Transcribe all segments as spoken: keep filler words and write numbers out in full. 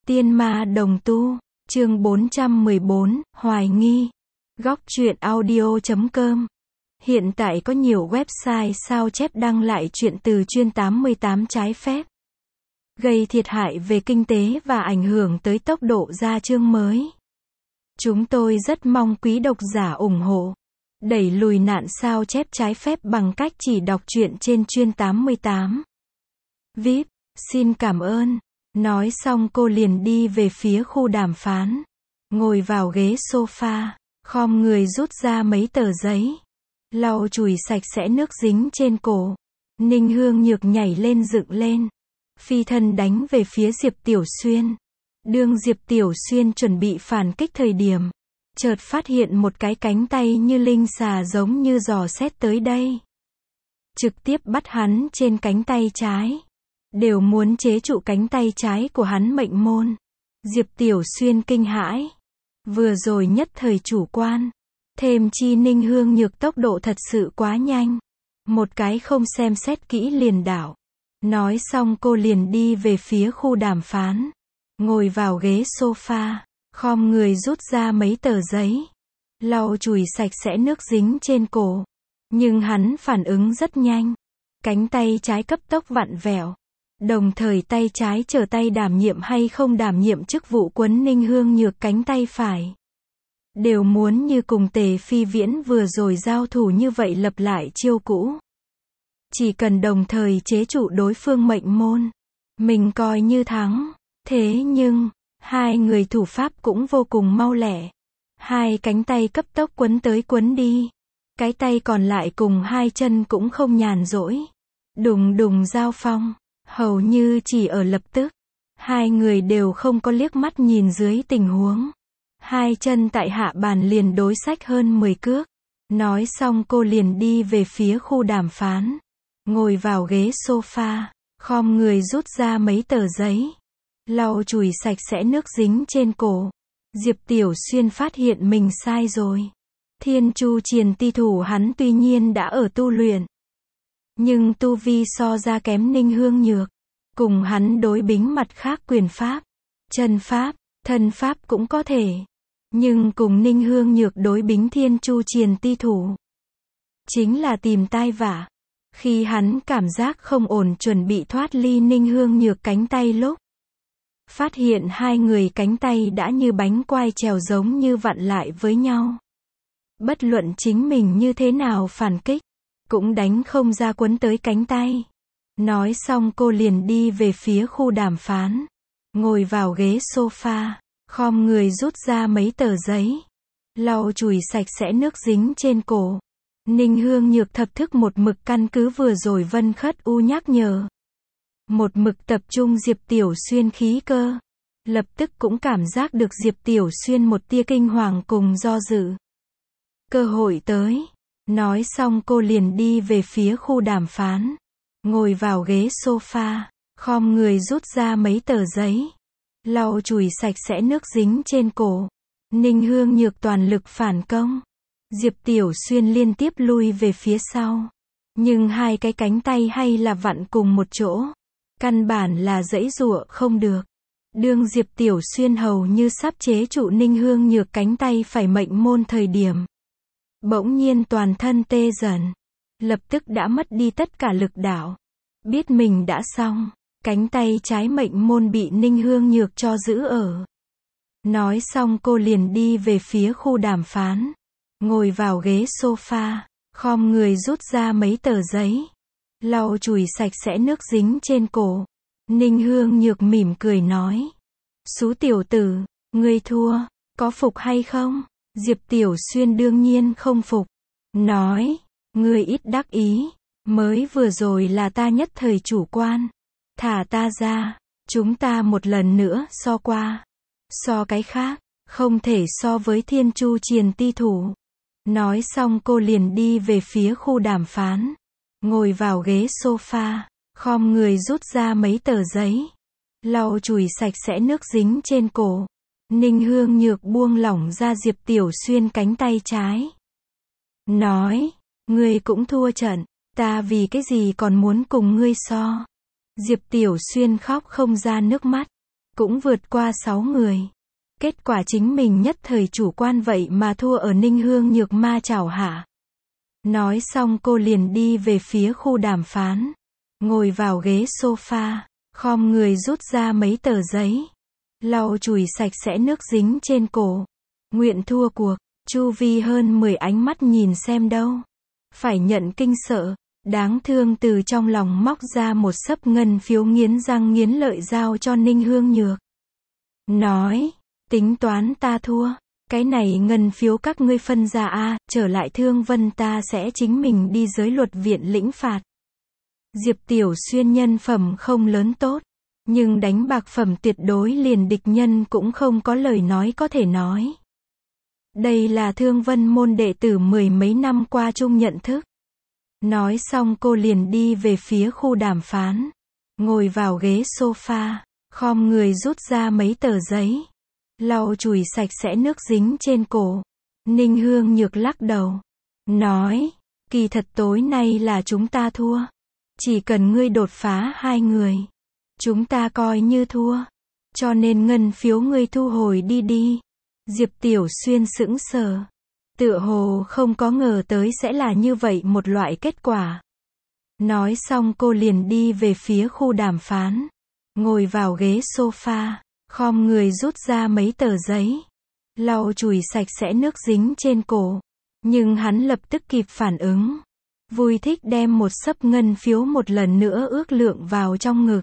Tiên ma đồng tu, chương bốn trăm mười bốn, hoài nghi. Góc truyện audio chấm com. Hiện tại có nhiều website sao chép đăng lại truyện từ chuyên tám mươi tám trái phép, gây thiệt hại về kinh tế và ảnh hưởng tới tốc độ ra chương mới. Chúng tôi rất mong quý độc giả ủng hộ, đẩy lùi nạn sao chép trái phép bằng cách chỉ đọc truyện trên chuyên tám mươi tám. vê i pê, xin cảm ơn. Nói xong cô liền đi về phía khu đàm phán. Ngồi vào ghế sofa, khom người rút ra mấy tờ giấy, lau chùi sạch sẽ nước dính trên cổ. Ninh Hương Nhược nhảy lên dựng lên, phi thân đánh về phía Diệp Tiểu Xuyên. Đương Diệp Tiểu Xuyên chuẩn bị phản kích thời điểm, chợt phát hiện một cái cánh tay như linh xà giống như dò xét tới đây, trực tiếp bắt hắn trên cánh tay trái, đều muốn chế trụ cánh tay trái của hắn mệnh môn. Diệp Tiểu Xuyên kinh hãi, vừa rồi nhất thời chủ quan, thêm chi Ninh Hương Nhược tốc độ thật sự quá nhanh, một cái không xem xét kỹ liền đảo. Nói xong cô liền đi về phía khu đàm phán, ngồi vào ghế sofa, khom người rút ra mấy tờ giấy, lau chùi sạch sẽ nước dính trên cổ. Nhưng hắn phản ứng rất nhanh, cánh tay trái cấp tốc vặn vẹo, đồng thời tay trái chờ tay đảm nhiệm hay không đảm nhiệm chức vụ quấn Ninh Hương Nhược cánh tay phải. Đều muốn như cùng Tề Phi Viễn vừa rồi giao thủ như vậy lập lại chiêu cũ. Chỉ cần đồng thời chế trụ đối phương mệnh môn, mình coi như thắng. Thế nhưng, hai người thủ pháp cũng vô cùng mau lẹ. Hai cánh tay cấp tốc quấn tới quấn đi. Cái tay còn lại cùng hai chân cũng không nhàn rỗi. Đùng đùng giao phong, hầu như chỉ ở lập tức. Hai người đều không có liếc mắt nhìn dưới tình huống. Hai chân tại hạ bàn liền đối sách hơn mười cước. Nói xong cô liền đi về phía khu đàm phán, ngồi vào ghế sofa, khom người rút ra mấy tờ giấy, lau chùi sạch sẽ nước dính trên cổ. Diệp Tiểu Xuyên phát hiện mình sai rồi. Thiên Chu Triền Ti thủ hắn tuy nhiên đã ở tu luyện, nhưng tu vi so ra kém Ninh Hương Nhược. Cùng hắn đối bính mặt khác quyền pháp, chân pháp, thân pháp cũng có thể. Nhưng cùng Ninh Hương Nhược đối bính Thiên Chu Triền Ti thủ, chính là tìm tai vạ. Khi hắn cảm giác không ổn chuẩn bị thoát ly Ninh Hương Nhược cánh tay lúc, phát hiện hai người cánh tay đã như bánh quai trèo giống như vặn lại với nhau. Bất luận chính mình như thế nào phản kích, cũng đánh không ra quấn tới cánh tay. Nói xong cô liền đi về phía khu đàm phán, ngồi vào ghế sofa, khom người rút ra mấy tờ giấy, lau chùi sạch sẽ nước dính trên cổ. Ninh Hương Nhược thập thức một mực căn cứ vừa rồi Vân Khất U nhắc nhở, một mực tập trung Diệp Tiểu Xuyên khí cơ. Lập tức cũng cảm giác được Diệp Tiểu Xuyên một tia kinh hoàng cùng do dự. Cơ hội tới. Nói xong cô liền đi về phía khu đàm phán, ngồi vào ghế sofa, khom người rút ra mấy tờ giấy, lau chùi sạch sẽ nước dính trên cổ. Ninh Hương Nhược toàn lực phản công. Diệp Tiểu Xuyên liên tiếp lui về phía sau. Nhưng hai cái cánh tay hay là vặn cùng một chỗ. Căn bản là giãy giụa không được. Đương Diệp Tiểu Xuyên hầu như sắp chế trụ Ninh Hương Nhược cánh tay phải mệnh môn thời điểm, bỗng nhiên toàn thân tê dần. Lập tức đã mất đi tất cả lực đạo. Biết mình đã xong, cánh tay trái mệnh môn bị Ninh Hương Nhược cho giữ ở. Nói xong cô liền đi về phía khu đàm phán, ngồi vào ghế sofa, khom người rút ra mấy tờ giấy, lau chùi sạch sẽ nước dính trên cổ. Ninh Hương Nhược mỉm cười nói, Sú tiểu tử, ngươi thua, có phục hay không? Diệp Tiểu Xuyên đương nhiên không phục. Nói, ngươi ít đắc ý, mới vừa rồi là ta nhất thời chủ quan. Thả ta ra, chúng ta một lần nữa so qua. So cái khác, không thể so với Thiên Chu Triền Ti thủ. Nói xong cô liền đi về phía khu đàm phán, ngồi vào ghế sofa, khom người rút ra mấy tờ giấy, lau chùi sạch sẽ nước dính trên cổ. Ninh Hương Nhược buông lỏng ra Diệp Tiểu Xuyên cánh tay trái. Nói, ngươi cũng thua trận, ta vì cái gì còn muốn cùng ngươi so. Diệp Tiểu Xuyên khóc không ra nước mắt. cũng vượt qua sáu người. Kết quả chính mình nhất thời chủ quan vậy mà thua ở Ninh Hương Nhược ma chảo hạ. Nói xong cô liền đi về phía khu đàm phán. Ngồi vào ghế sofa, khom người rút ra mấy tờ giấy. Lau chùi sạch sẽ nước dính trên cổ. Nguyện thua cuộc, chu vi hơn mười ánh mắt nhìn xem đâu. Phải nhận kinh sợ, đáng thương từ trong lòng móc ra một xấp ngân phiếu nghiến răng nghiến lợi giao cho Ninh Hương Nhược. Nói, tính toán ta thua. Cái này ngân phiếu các ngươi phân ra a, trở lại Thương Vân ta sẽ chính mình đi giới luật viện lĩnh phạt. Diệp Tiểu Xuyên nhân phẩm không lớn tốt, nhưng đánh bạc phẩm tuyệt đối liền địch nhân cũng không có lời nói có thể nói. Đây là Thương Vân môn đệ tử mười mấy năm qua chung nhận thức. Nói xong cô liền đi về phía khu đàm phán. Ngồi vào ghế sofa, khom người rút ra mấy tờ giấy. Lau chùi sạch sẽ nước dính trên cổ. Ninh Hương Nhược lắc đầu. Nói, kỳ thật tối nay là chúng ta thua. Chỉ cần ngươi đột phá hai người. Chúng ta coi như thua. Cho nên ngân phiếu ngươi thu hồi đi đi. Diệp Tiểu Xuyên sững sờ. Tựa hồ không có ngờ tới sẽ là như vậy một loại kết quả. Nói xong cô liền đi về phía khu đàm phán. Ngồi vào ghế sofa, khom người rút ra mấy tờ giấy. Lau chùi sạch sẽ nước dính trên cổ. Nhưng hắn lập tức kịp phản ứng. Vui thích đem một xấp ngân phiếu một lần nữa ước lượng vào trong ngực.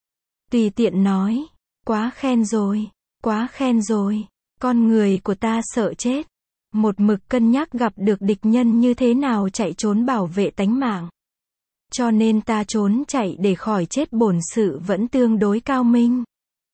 Tùy tiện nói, quá khen rồi, quá khen rồi, con người của ta sợ chết. Một mực cân nhắc gặp được địch nhân như thế nào chạy trốn bảo vệ tánh mạng. Cho nên ta trốn chạy để khỏi chết bổn sự vẫn tương đối cao minh.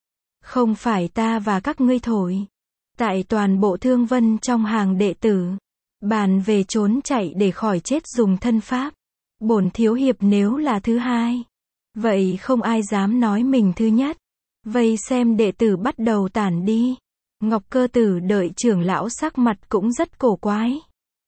Không phải ta và các ngươi thổi. Tại toàn bộ Thương Vân trong hàng đệ tử, bàn về trốn chạy để khỏi chết dùng thân pháp. Bổn thiếu hiệp nếu là thứ hai, vậy không ai dám nói mình thứ nhất. Vây xem đệ tử bắt đầu tản đi. Ngọc Cơ Tử đợi trưởng lão sắc mặt cũng rất cổ quái.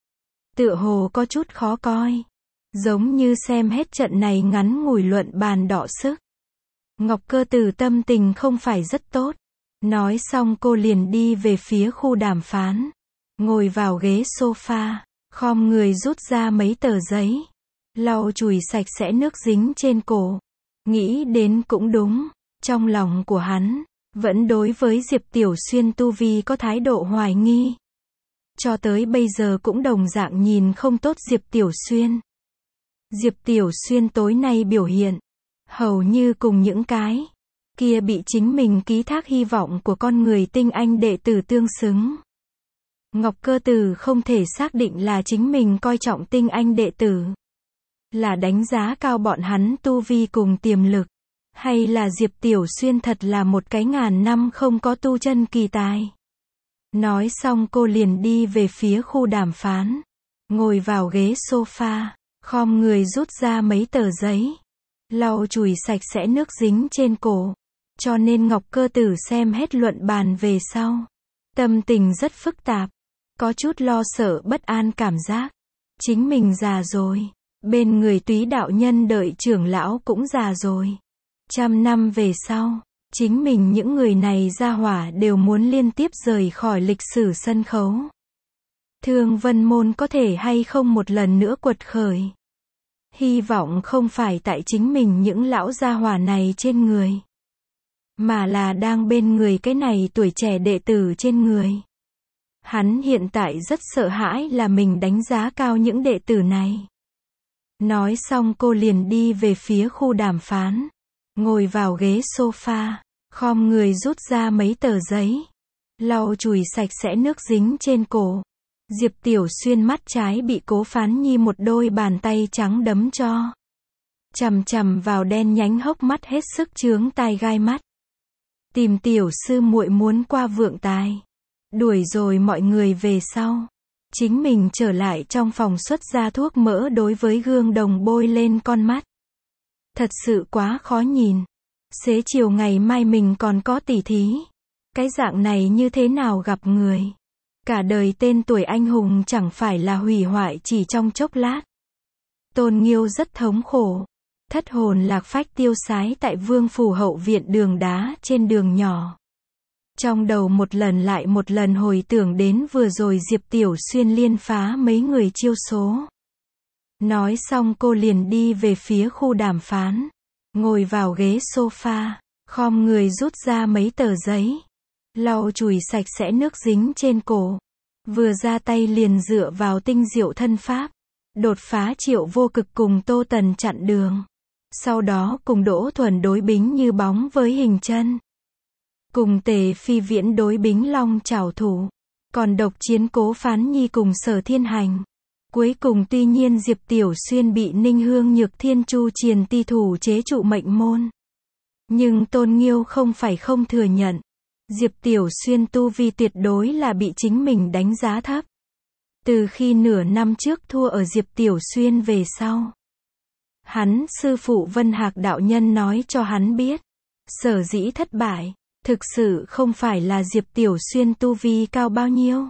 Tựa hồ có chút khó coi. Giống như xem hết trận này ngắn ngủi luận bàn đọ sức. Ngọc Cơ Tử tâm tình không phải rất tốt. Nói xong cô liền đi về phía khu đàm phán. Ngồi vào ghế sofa, khom người rút ra mấy tờ giấy. Lau chùi sạch sẽ nước dính trên cổ. Nghĩ đến cũng đúng, trong lòng của hắn vẫn đối với Diệp Tiểu Xuyên tu vi có thái độ hoài nghi. Cho tới bây giờ cũng đồng dạng nhìn không tốt Diệp Tiểu Xuyên. Diệp Tiểu Xuyên tối nay biểu hiện, hầu như cùng những cái kia bị chính mình ký thác hy vọng của con người tinh anh đệ tử tương xứng. Ngọc Cơ Tử không thể xác định là chính mình coi trọng tinh anh đệ tử, là đánh giá cao bọn hắn tu vi cùng tiềm lực, hay là Diệp Tiểu Xuyên thật là một cái ngàn năm không có tu chân kỳ tài. Nói xong cô liền đi về phía khu đàm phán. Ngồi vào ghế sofa, khom người rút ra mấy tờ giấy. Lau chùi sạch sẽ nước dính trên cổ. Cho nên Ngọc Cơ Tử xem hết luận bàn về sau. Tâm tình rất phức tạp. Có chút lo sợ bất an cảm giác. Chính mình già rồi. Bên người Túy đạo nhân đợi trưởng lão cũng già rồi. Trăm năm về sau, chính mình những người này ra hỏa đều muốn liên tiếp rời khỏi lịch sử sân khấu. Thương Vân môn có thể hay không một lần nữa quật khởi. Hy vọng không phải tại chính mình những lão gia hỏa này trên người, mà là đang bên người cái này tuổi trẻ đệ tử trên người. Hắn hiện tại rất sợ hãi là mình đánh giá cao những đệ tử này. Nói xong cô liền đi về phía khu đàm phán. Ngồi vào ghế sofa, khom người rút ra mấy tờ giấy. Lau chùi sạch sẽ nước dính trên cổ. Diệp Tiểu Xuyên mắt trái bị Cố Phán Nhi một đôi bàn tay trắng đấm cho. Chằm chằm vào đen nhánh hốc mắt hết sức chướng tai gai mắt. Tìm tiểu sư muội muốn qua vượng tài. Đuổi rồi mọi người về sau. Chính mình trở lại trong phòng xuất ra thuốc mỡ đối với gương đồng bôi lên con mắt. Thật sự quá khó nhìn. Xế chiều ngày mai mình còn có tỉ thí. Cái dạng này như thế nào gặp người. Cả đời tên tuổi anh hùng chẳng phải là hủy hoại chỉ trong chốc lát. Tôn Nghiêu rất thống khổ. thất hồn lạc phách tiêu sái tại Vương phủ hậu viện đường đá trên đường nhỏ. Trong đầu một lần lại một lần hồi tưởng đến vừa rồi Diệp Tiểu Xuyên liên phá mấy người chiêu số. Nói xong cô liền đi về phía khu đàm phán, ngồi vào ghế sofa, khom người rút ra mấy tờ giấy, lau chùi sạch sẽ nước dính trên cổ. Vừa ra tay liền dựa vào tinh diệu thân pháp, đột phá Triệu Vô Cực cùng Tô Tần chặn đường. Sau đó cùng Đỗ Thuần đối bính như bóng với hình chân. Cùng Tề Phi Viễn đối bính long trảo thủ. Còn độc chiến Cố Phán Nhi cùng Sở Thiên Hành. Cuối cùng tuy nhiên Diệp Tiểu Xuyên bị Ninh Hương Nhược Thiên Chu Triền ti thủ chế trụ mệnh môn. Nhưng Tôn Nghiêu không phải không thừa nhận. Diệp Tiểu Xuyên tu vi tuyệt đối là bị chính mình đánh giá thấp. Từ khi nửa năm trước thua ở Diệp Tiểu Xuyên về sau. Hắn sư phụ Vân Hạc đạo nhân nói cho hắn biết. Sở dĩ thất bại, thực sự không phải là Diệp Tiểu Xuyên tu vi cao bao nhiêu.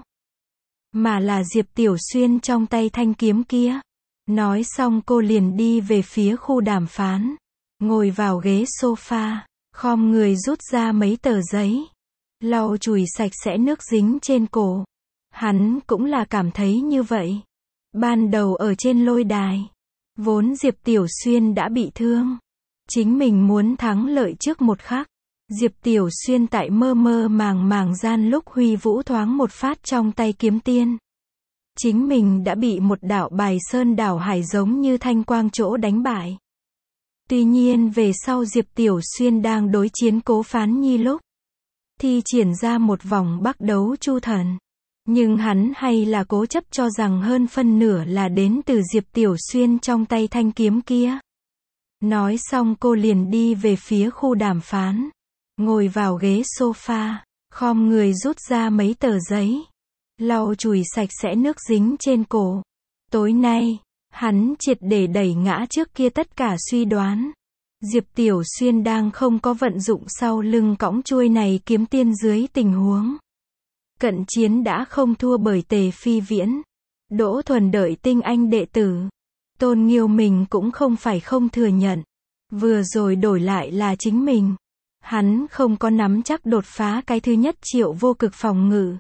Mà là Diệp Tiểu Xuyên trong tay thanh kiếm kia. Nói xong cô liền đi về phía khu đàm phán. Ngồi vào ghế sofa, khom người rút ra mấy tờ giấy. Lau chùi sạch sẽ nước dính trên cổ. Hắn cũng là cảm thấy như vậy. Ban đầu ở trên lôi đài, vốn Diệp Tiểu Xuyên đã bị thương. Chính mình muốn thắng lợi trước một khắc. Diệp Tiểu Xuyên tại mơ mơ màng màng gian lúc huy vũ thoáng một phát trong tay kiếm tiên. Chính mình đã bị một đạo bài sơn đảo hải giống như thanh quang chỗ đánh bại. Tuy nhiên về sau Diệp Tiểu Xuyên đang đối chiến Cố Phán Nhi lúc thi triển ra một vòng bắc đấu chu thần. Nhưng hắn hay là cố chấp cho rằng hơn phân nửa là đến từ Diệp Tiểu Xuyên trong tay thanh kiếm kia. Nói xong cô liền đi về phía khu đàm phán. Ngồi vào ghế sofa, khom người rút ra mấy tờ giấy. Lau chùi sạch sẽ nước dính trên cổ. Tối nay, hắn triệt để đẩy ngã trước kia tất cả suy đoán. Diệp Tiểu Xuyên đang không có vận dụng sau lưng cõng chuôi này kiếm tiên dưới tình huống. Cận chiến đã không thua bởi Tề Phi Viễn. Đỗ Thuần đợi tinh anh đệ tử. Tôn Nghiêu mình cũng không phải không thừa nhận. Vừa rồi đổi lại là chính mình. Hắn không có nắm chắc đột phá cái thứ nhất Triệu Vô Cực phòng ngự.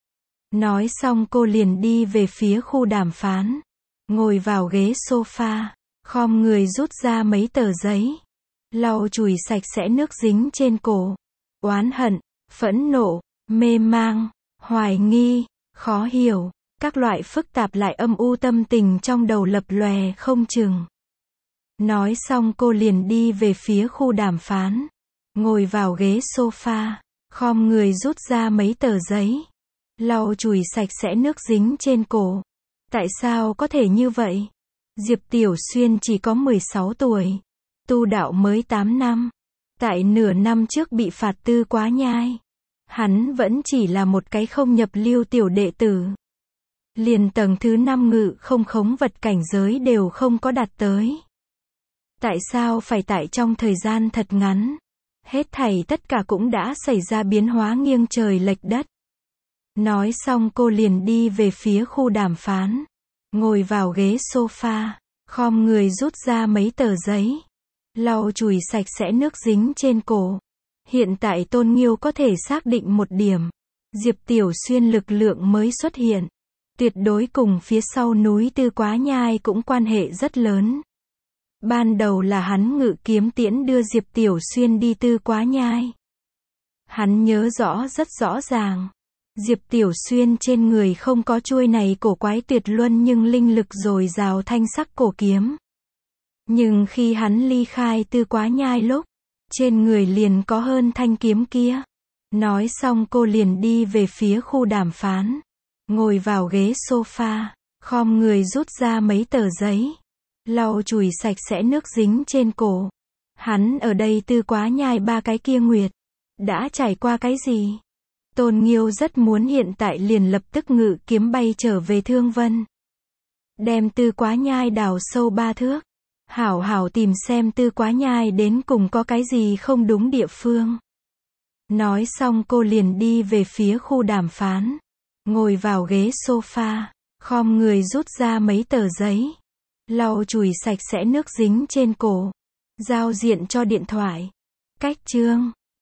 Nói xong cô liền đi về phía khu đàm phán. Ngồi vào ghế sofa, khom người rút ra mấy tờ giấy. Lau chùi sạch sẽ nước dính trên cổ. Oán hận, phẫn nộ, mê mang, hoài nghi, khó hiểu, các loại phức tạp lại âm u tâm tình trong đầu lập lòe không chừng. Nói xong cô liền đi về phía khu đàm phán. Ngồi vào ghế sofa, khom người rút ra mấy tờ giấy. Lau chùi sạch sẽ nước dính trên cổ. Tại sao có thể như vậy? Diệp Tiểu Xuyên chỉ có mười sáu tuổi. Tu đạo mới tám năm. Tại nửa năm trước bị phạt tư quá nhai. Hắn vẫn chỉ là một cái không nhập lưu tiểu đệ tử. Liền tầng thứ năm ngự không khống vật cảnh giới đều không có đạt tới. Tại sao phải tại trong thời gian thật ngắn? Hết thảy tất cả cũng đã xảy ra biến hóa nghiêng trời lệch đất. Nói xong cô liền đi về phía khu đàm phán. Ngồi vào ghế sofa, khom người rút ra mấy tờ giấy. Lau chùi sạch sẽ nước dính trên cổ. Hiện tại Tôn Nghiêu có thể xác định một điểm. Diệp Tiểu Xuyên lực lượng mới xuất hiện. Tuyệt đối cùng phía sau núi Tư Quá Nhai cũng quan hệ rất lớn. Ban đầu là hắn ngự kiếm tiễn đưa Diệp Tiểu Xuyên đi Tư Quá Nhai. Hắn nhớ rõ rất rõ ràng. Diệp Tiểu Xuyên trên người không có chuôi này cổ quái tuyệt luân nhưng linh lực dồi dào thanh sắc cổ kiếm. Nhưng khi hắn ly khai Tư Quá Nhai lúc, trên người liền có hơn thanh kiếm kia. Nói xong cô liền đi về phía khu đàm phán. Ngồi vào ghế sofa, khom người rút ra mấy tờ giấy. Lau chùi sạch sẽ nước dính trên cổ. Hắn ở đây Tư Quá Nhai ba cái kia nguyệt. Đã trải qua cái gì? Tôn Nghiêu rất muốn hiện tại liền lập tức ngự kiếm bay trở về Thương Vân. Đem Tư Quá Nhai đào sâu ba thước. Hảo hảo tìm xem Tư Quá Nhai đến cùng có cái gì không đúng địa phương. Nói xong cô liền đi về phía khu đàm phán. Ngồi vào ghế sofa, khom người rút ra mấy tờ giấy. Lau chùi sạch sẽ nước dính trên cổ. Giao diện cho điện thoại. Cách chương